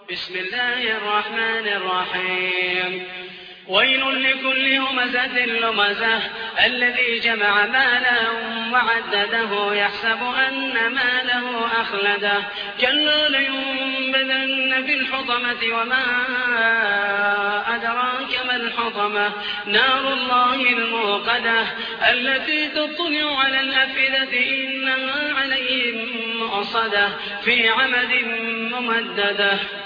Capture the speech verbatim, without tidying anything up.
بسم الله الرحمن الرحيم ويل لكل همزة لمزة الذي جمع مالا وعدده يحسب أن ماله أخلده كلا لينبذن في الحطمة وما أدراك ما الحطمة نار الله الموقدة التي تطلع على الأفئدة إنها عليهم مؤصدة في عمد ممددة